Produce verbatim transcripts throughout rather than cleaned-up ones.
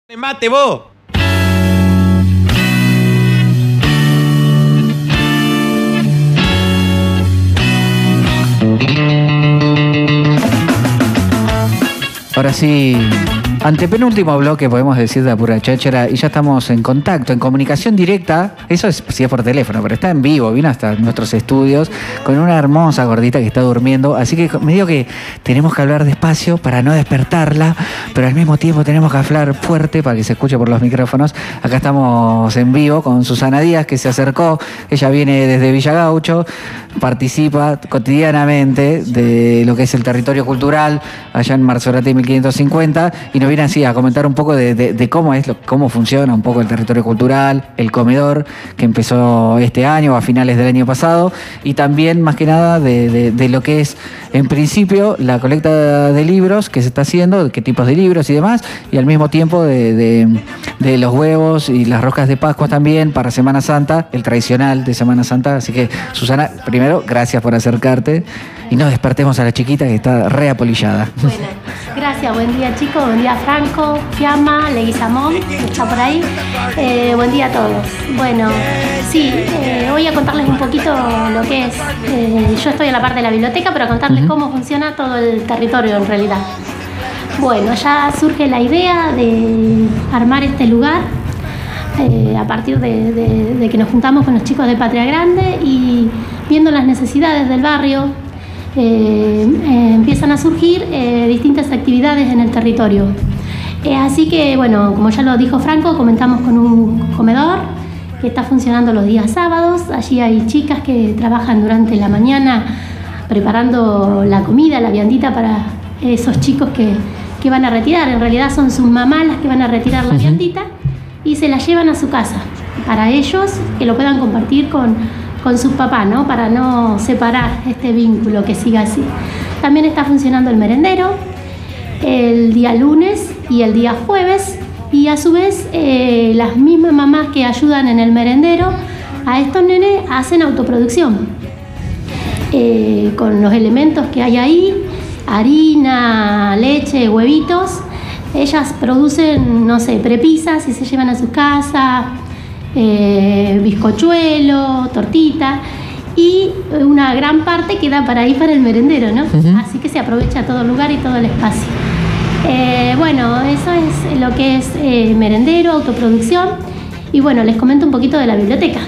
¡Mate vos! Ahora sí, antepenúltimo bloque, podemos decir, de Apura Cháchara, y ya estamos en contacto, en comunicación directa. Eso es si es por teléfono, pero está en vivo, vino hasta nuestros estudios con una hermosa gordita que está durmiendo. Así que me digo que tenemos que hablar despacio para no despertarla, pero al mismo tiempo tenemos que hablar fuerte para que se escuche por los micrófonos. Acá estamos en vivo con Susana Díaz, que se acercó. Ella viene desde Villa Gaucho, participa cotidianamente de lo que es el territorio cultural allá en Marzorati mil quinientos cincuenta, y nos viene así a comentar un poco de, de, de cómo es lo, cómo funciona un poco el territorio cultural, el comedor que empezó este año, a finales del año pasado, y también más que nada de, de, de lo que es en principio la colecta de libros que se está haciendo, de qué tipos de libros y demás, y al mismo tiempo de, de, de los huevos y las roscas de Pascua también para Semana Santa, el tradicional de Semana Santa. Así que, Susana, primero, gracias por acercarte y no despertemos a la chiquita que está reapolillada. Bueno, gracias, buen día chicos, buen día Franco, Fiamma, Leguizamón, que está por ahí. Eh, buen día a todos. Bueno, sí, eh, voy a contarles un poquito lo que es. Eh, yo estoy en la parte de la biblioteca, pero a contarles uh-huh. cómo funciona todo el territorio en realidad. Bueno, ya surge la idea de armar este lugar eh, a partir de, de, de que nos juntamos con los chicos de Patria Grande y viendo las necesidades del barrio. Eh, eh, empiezan a surgir eh, distintas actividades en el territorio. Eh, así que, bueno, como ya lo dijo Franco, comentamos con un comedor que está funcionando los días sábados. Allí hay chicas que trabajan durante la mañana preparando la comida, la viandita para esos chicos que, que van a retirar. En realidad son sus mamás las que van a retirar la viandita y se la llevan a su casa para ellos, que lo puedan compartir con con sus papás, ¿no? Para no separar este vínculo, que siga así. También está funcionando el merendero el día lunes y el día jueves, y a su vez eh, las mismas mamás que ayudan en el merendero a estos nenes hacen autoproducción eh, con los elementos que hay ahí, harina, leche, huevitos. Ellas producen, no sé, prepisas y se llevan a su casa, Eh, bizcochuelo, tortita, y una gran parte queda para ahí para el merendero, ¿no? Uh-huh. Así que se aprovecha todo el lugar y todo el espacio. Eh, bueno, eso es lo que es eh, merendero, autoproducción. Y bueno, les comento un poquito de la biblioteca.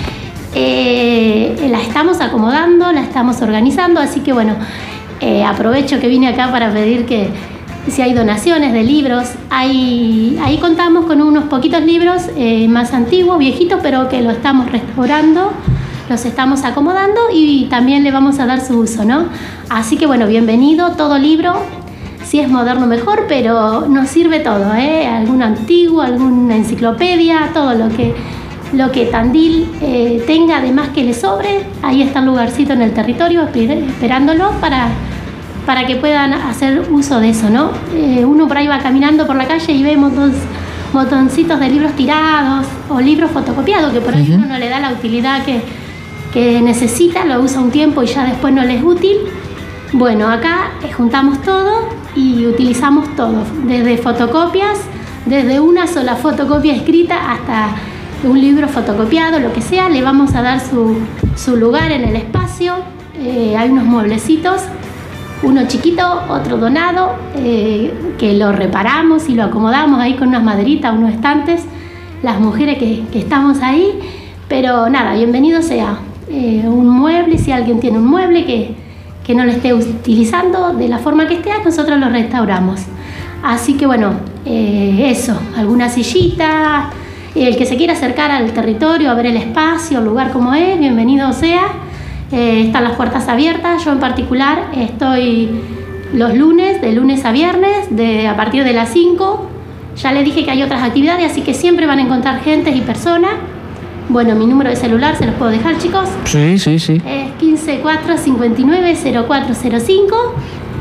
Eh, la estamos acomodando, la estamos organizando, así que bueno, eh, aprovecho que vine acá para pedir que si hay donaciones de libros. Hay, ahí contamos con unos poquitos libros eh, más antiguos, viejitos, pero que lo estamos restaurando, los estamos acomodando y también le vamos a dar su uso, ¿no? Así que bueno, bienvenido todo libro. Si es moderno mejor, pero nos sirve todo, ¿eh? Algún antiguo, alguna enciclopedia, todo lo que, lo que Tandil eh, tenga, además que le sobre. Ahí está el lugarcito en el territorio esperándolo para... para que puedan hacer uso de eso, ¿no? Eh, uno por ahí va caminando por la calle y ve montones, montoncitos de libros tirados o libros fotocopiados que por ahí uh-huh. uno no le da la utilidad que, que necesita, lo usa un tiempo y ya después no le es útil. Bueno, acá eh, juntamos todo y utilizamos todo, desde fotocopias, desde una sola fotocopia escrita hasta un libro fotocopiado, lo que sea, le vamos a dar su, su lugar en el espacio. Eh, hay unos mueblecitos, uno chiquito, otro donado, eh, que lo reparamos y lo acomodamos ahí con unas maderitas, unos estantes, las mujeres que, que estamos ahí. Pero nada, bienvenido sea eh, un mueble, si alguien tiene un mueble que, que no lo esté utilizando de la forma que esté, nosotros lo restauramos. Así que bueno, eh, eso, alguna sillita, el que se quiera acercar al territorio, a ver el espacio, el lugar como es, bienvenido sea. Eh, están las puertas abiertas. Yo en particular estoy los lunes, de lunes a viernes, de, a partir de las cinco. Ya les dije que hay otras actividades, así que siempre van a encontrar gente y personas. Bueno, mi número de celular se los puedo dejar, chicos. Sí, sí, sí. Es quince cuatro cincuenta y nueve cero cuatro cero cinco.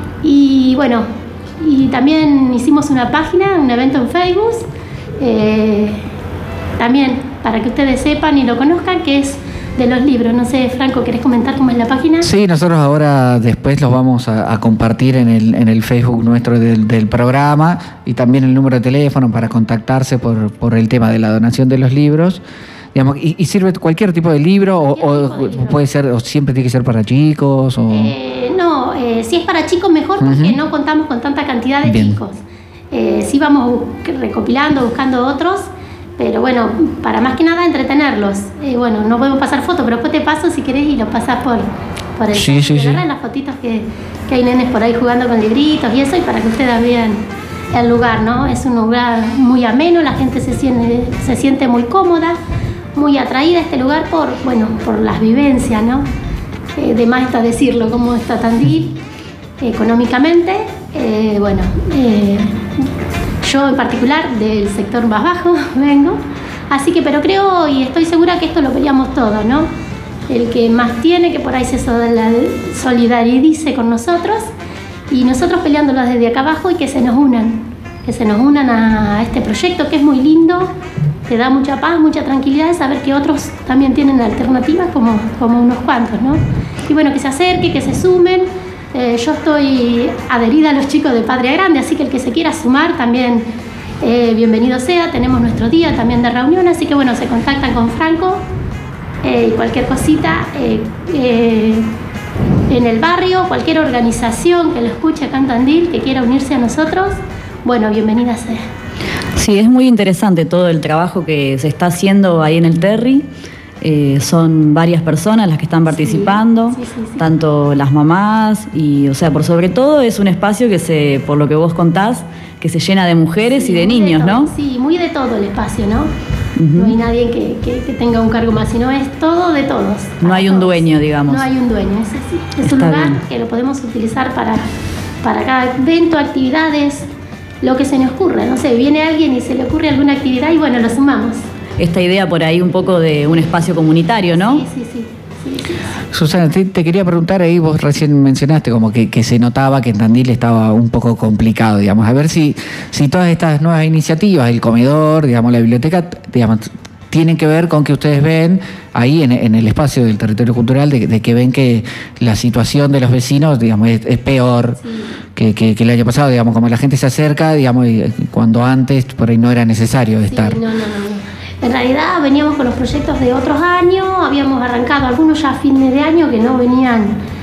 Y bueno, y también hicimos una página, un evento en Facebook. Eh, también para que ustedes sepan y lo conozcan, que es de los libros. No sé, Franco, ¿querés comentar cómo es la página? Sí, nosotros ahora después los vamos a, a compartir en el, en el Facebook nuestro del, del programa, y también el número de teléfono para contactarse por, por el tema de la donación de los libros. Digamos, y, y sirve cualquier tipo de libro, o, o de libro. puede ser, o siempre tiene que ser para chicos, o... Eh, no, eh, si es para chicos mejor, porque uh-huh. no contamos con tanta cantidad de Bien. chicos. Eh, sí vamos recopilando, buscando otros, pero bueno, para más que nada entretenerlos. Eh, bueno, no podemos pasar fotos, pero después te paso si querés y lo pasas por, por el... Sí, sí, sí. Las fotitos que, que hay nenes por ahí jugando con libritos y eso, y para que ustedes vean el lugar, ¿no? Es un lugar muy ameno, la gente se siente, se siente muy cómoda, muy atraída a este lugar por, bueno, por las vivencias, ¿no? Eh, de más está decirlo, cómo está Tandil económicamente. Eh, bueno, eh, yo en particular del sector más bajo vengo, así que, pero creo y estoy segura que esto lo peleamos todos, ¿no? El que más tiene, que por ahí se solidarice con nosotros, y nosotros peleándolo desde acá abajo, y que se nos unan, que se nos unan a este proyecto que es muy lindo. Te da mucha paz, mucha tranquilidad de saber que otros también tienen alternativas como, como unos cuantos, ¿no? Y bueno, que se acerque, que se sumen. Eh, yo estoy adherida a los chicos de Patria Grande, así que el que se quiera sumar también, eh, bienvenido sea. Tenemos nuestro día también de reunión, así que bueno, se contactan con Franco eh, y cualquier cosita eh, eh, en el barrio, cualquier organización que lo escuche acá en Tandil, que quiera unirse a nosotros, bueno, bienvenida sea. Sí, es muy interesante todo el trabajo que se está haciendo ahí en el Terry. Eh, son varias personas las que están participando, sí, sí, sí, sí. tanto las mamás y, o sea, por sobre todo es un espacio que se, por lo que vos contás, que se llena de mujeres sí, y de niños, de ¿no? Sí, muy de todo el espacio, ¿no? Uh-huh. No hay nadie que, que, que tenga un cargo más, sino es todo de todos. No hay un todos. dueño, digamos. No hay un dueño, ese sí. Es Está un lugar bien. que lo podemos utilizar para, para cada evento, actividades, lo que se nos ocurra. No sé, viene alguien y se le ocurre alguna actividad y bueno, lo sumamos. Esta idea por ahí un poco de un espacio comunitario, ¿no? Sí, sí, sí. sí, sí. Susana, te, te quería preguntar ahí, vos recién mencionaste como que, que se notaba que en Tandil estaba un poco complicado, digamos, a ver si, si todas estas nuevas iniciativas, el comedor, digamos, la biblioteca, digamos, tienen que ver con que ustedes ven ahí en, en el espacio del territorio cultural, de, de que ven que la situación de los vecinos, digamos, es, es peor sí. que, que, que el año pasado, digamos, como la gente se acerca, digamos, cuando antes por ahí no era necesario sí, estar. No, no, no. En realidad veníamos con los proyectos de otros años, habíamos arrancado algunos ya a fines de año que no venían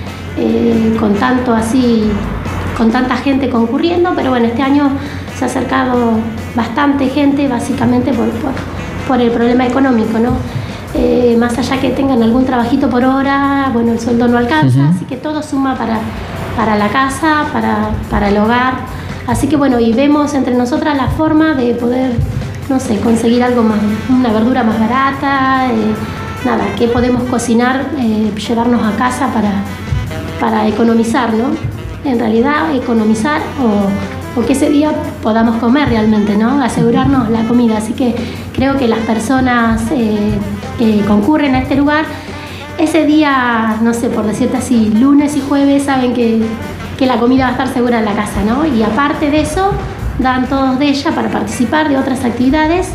eh, con tanto así, con tanta gente concurriendo, pero bueno, este año se ha acercado bastante gente, básicamente por, por, por el problema económico, ¿no? Eh, más allá que tengan algún trabajito por hora, bueno, el sueldo no alcanza, uh-huh. así que todo suma para, para la casa, para, para el hogar, así que bueno, y vemos entre nosotras la forma de poder, no sé, conseguir algo más, una verdura más barata, eh, nada, que podemos cocinar, eh, llevarnos a casa para, para economizar, ¿no? En realidad, economizar o, o que ese día podamos comer realmente, ¿no? Asegurarnos la comida. Así que creo que las personas eh, que concurren a este lugar, ese día, no sé, por decirte así, lunes y jueves, saben que, que la comida va a estar segura en la casa, ¿no? Y aparte de eso, dan todos de ella para participar de otras actividades,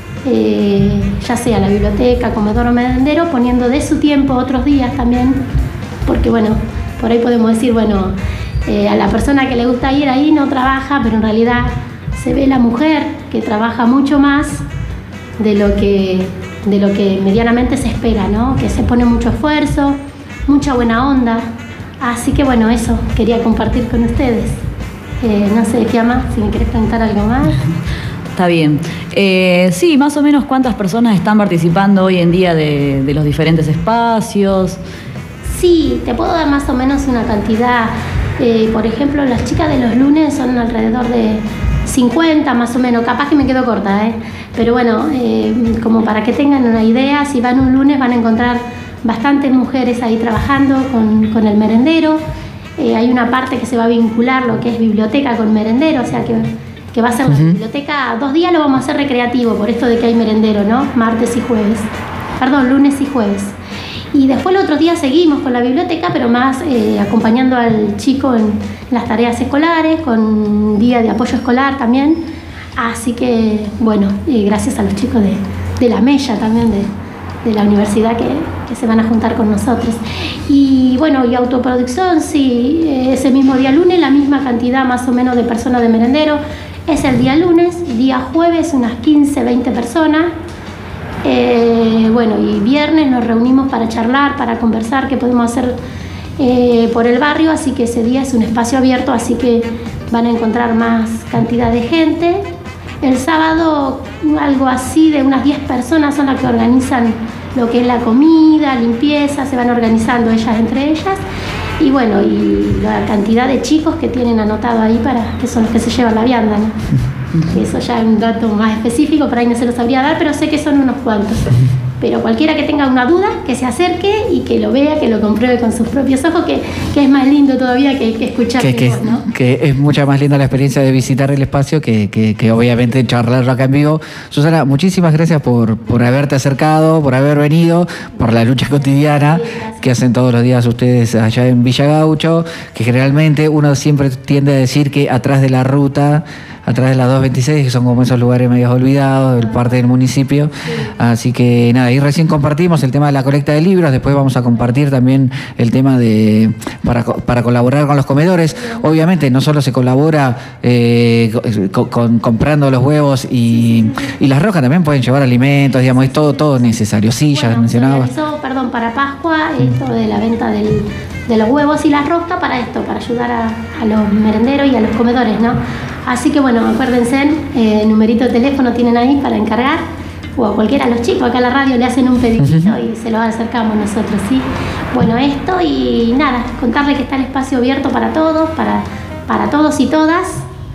eh, ya sea la biblioteca, comedor o merendero, poniendo de su tiempo otros días también, porque bueno, por ahí podemos decir, bueno, eh, a la persona que le gusta ir ahí no trabaja, pero en realidad se ve la mujer que trabaja mucho más de lo que, de lo que medianamente se espera, ¿no? Que se pone mucho esfuerzo, mucha buena onda, así que bueno, eso quería compartir con ustedes. Eh, no sé, Fiamma, si me querés preguntar algo más. Está bien. Eh, sí, más o menos cuántas personas están participando hoy en día de, de los diferentes espacios. Sí, te puedo dar más o menos una cantidad. Eh, por ejemplo, las chicas de los lunes son alrededor de cincuenta más o menos. Capaz que me quedo corta, ¿eh? Pero bueno, eh, como para que tengan una idea, si van un lunes van a encontrar bastantes mujeres ahí trabajando con, con el merendero. Eh, hay una parte que se va a vincular lo que es biblioteca con merendero, o sea que, que va a ser uh-huh. la biblioteca, dos días lo vamos a hacer recreativo, por esto de que hay merendero, ¿no? Martes y jueves, perdón, lunes y jueves. Y después los otros días seguimos con la biblioteca, pero más eh, acompañando al chico en las tareas escolares, con día de apoyo escolar también. Así que, bueno, eh, gracias a los chicos de, de la Mella también, de, de la universidad que, que se van a juntar con nosotros. Y bueno, y autoproducción, sí, ese mismo día lunes, la misma cantidad más o menos de personas de merendero. Es el día lunes, día jueves unas quince, veinte personas. Eh, bueno, y viernes nos reunimos para charlar, para conversar qué podemos hacer eh, por el barrio, así que ese día es un espacio abierto, así que van a encontrar más cantidad de gente. El sábado algo así de unas diez personas son las que organizan lo que es la comida, limpieza, se van organizando ellas entre ellas. Y bueno, y la cantidad de chicos que tienen anotado ahí para que son los que se llevan la vianda, ¿no? Eso ya es un dato más específico, por ahí no se lo sabría dar, pero sé que son unos cuantos. Pero cualquiera que tenga una duda, que se acerque y que lo vea, que lo compruebe con sus propios ojos, que, que es más lindo todavía que, que escuchar que, que, voz, ¿no? Que es mucha más linda la experiencia de visitar el espacio que, que, que obviamente charlarlo acá en vivo. Susana, muchísimas gracias por, por haberte acercado, por haber venido, por la lucha cotidiana que hacen todos los días ustedes allá en Villa Gaucho, que generalmente uno siempre tiende a decir que atrás de la ruta, atrás de la dos veintiséis, que son como esos lugares medio olvidados, del parte del municipio. Así que nada, ahí recién compartimos el tema de la colecta de libros, después vamos a compartir también el tema de para, para colaborar con los comedores. Obviamente no solo se colabora eh, con, con, comprando los huevos y, y las roscas, también pueden llevar alimentos, digamos, es todo, todo necesario. Sí, ya bueno, mencionaba. Perdón, para Pascua, esto de la venta del, de los huevos y las roscas, para esto, para ayudar a, a los merenderos y a los comedores, ¿no? Así que bueno, acuérdense, eh, numerito de teléfono tienen ahí para encargar, o a cualquiera de los chicos, acá a la radio le hacen un pedidito y se lo acercamos nosotros, ¿sí? Bueno, esto y nada, contarles que está el espacio abierto para todos, para, para todos y todas.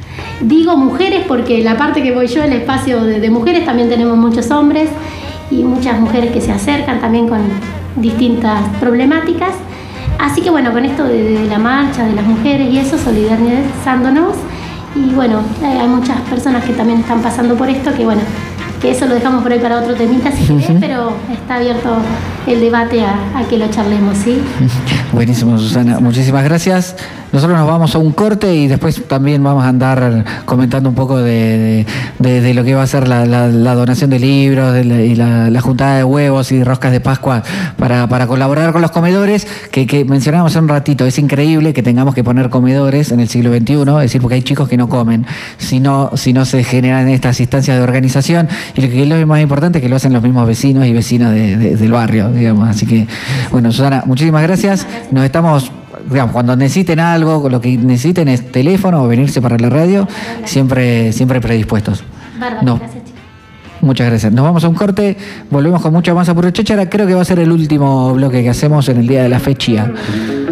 Digo mujeres porque la parte que voy yo, el espacio de, de mujeres, también tenemos muchos hombres y muchas mujeres que se acercan también con distintas problemáticas. Así que bueno, con esto de, de la marcha de las mujeres y eso, solidarizándonos. Y bueno, hay muchas personas que también están pasando por esto, que bueno, que eso lo dejamos por ahí para otro temita si querés, uh-huh. pero está abierto el debate a, a que lo charlemos, ¿sí? Buenísimo, Susana, muchísimas gracias. Nosotros nos vamos a un corte y después también vamos a andar comentando un poco de, de, de, de lo que va a ser la, la, la donación de libros de la, y la, la juntada de huevos y roscas de Pascua para, para colaborar con los comedores, que, que mencionábamos hace un ratito. Es increíble que tengamos que poner comedores en el siglo veintiuno, es decir, porque hay chicos que no comen, si no, si no se generan estas instancias de organización, y lo que es lo más importante es que lo hacen los mismos vecinos y vecinas de, de, del barrio, digamos. Así que, bueno, Susana, muchísimas gracias. Nos estamos... Digamos, cuando necesiten algo, lo que necesiten es teléfono o venirse para la radio, siempre, siempre predispuestos. Bárbaro, no. Gracias, chicos. Muchas gracias. Nos vamos a un corte, volvemos con mucha más Apuro Cháchara. Creo que va a ser el último bloque que hacemos en el día de la fecha.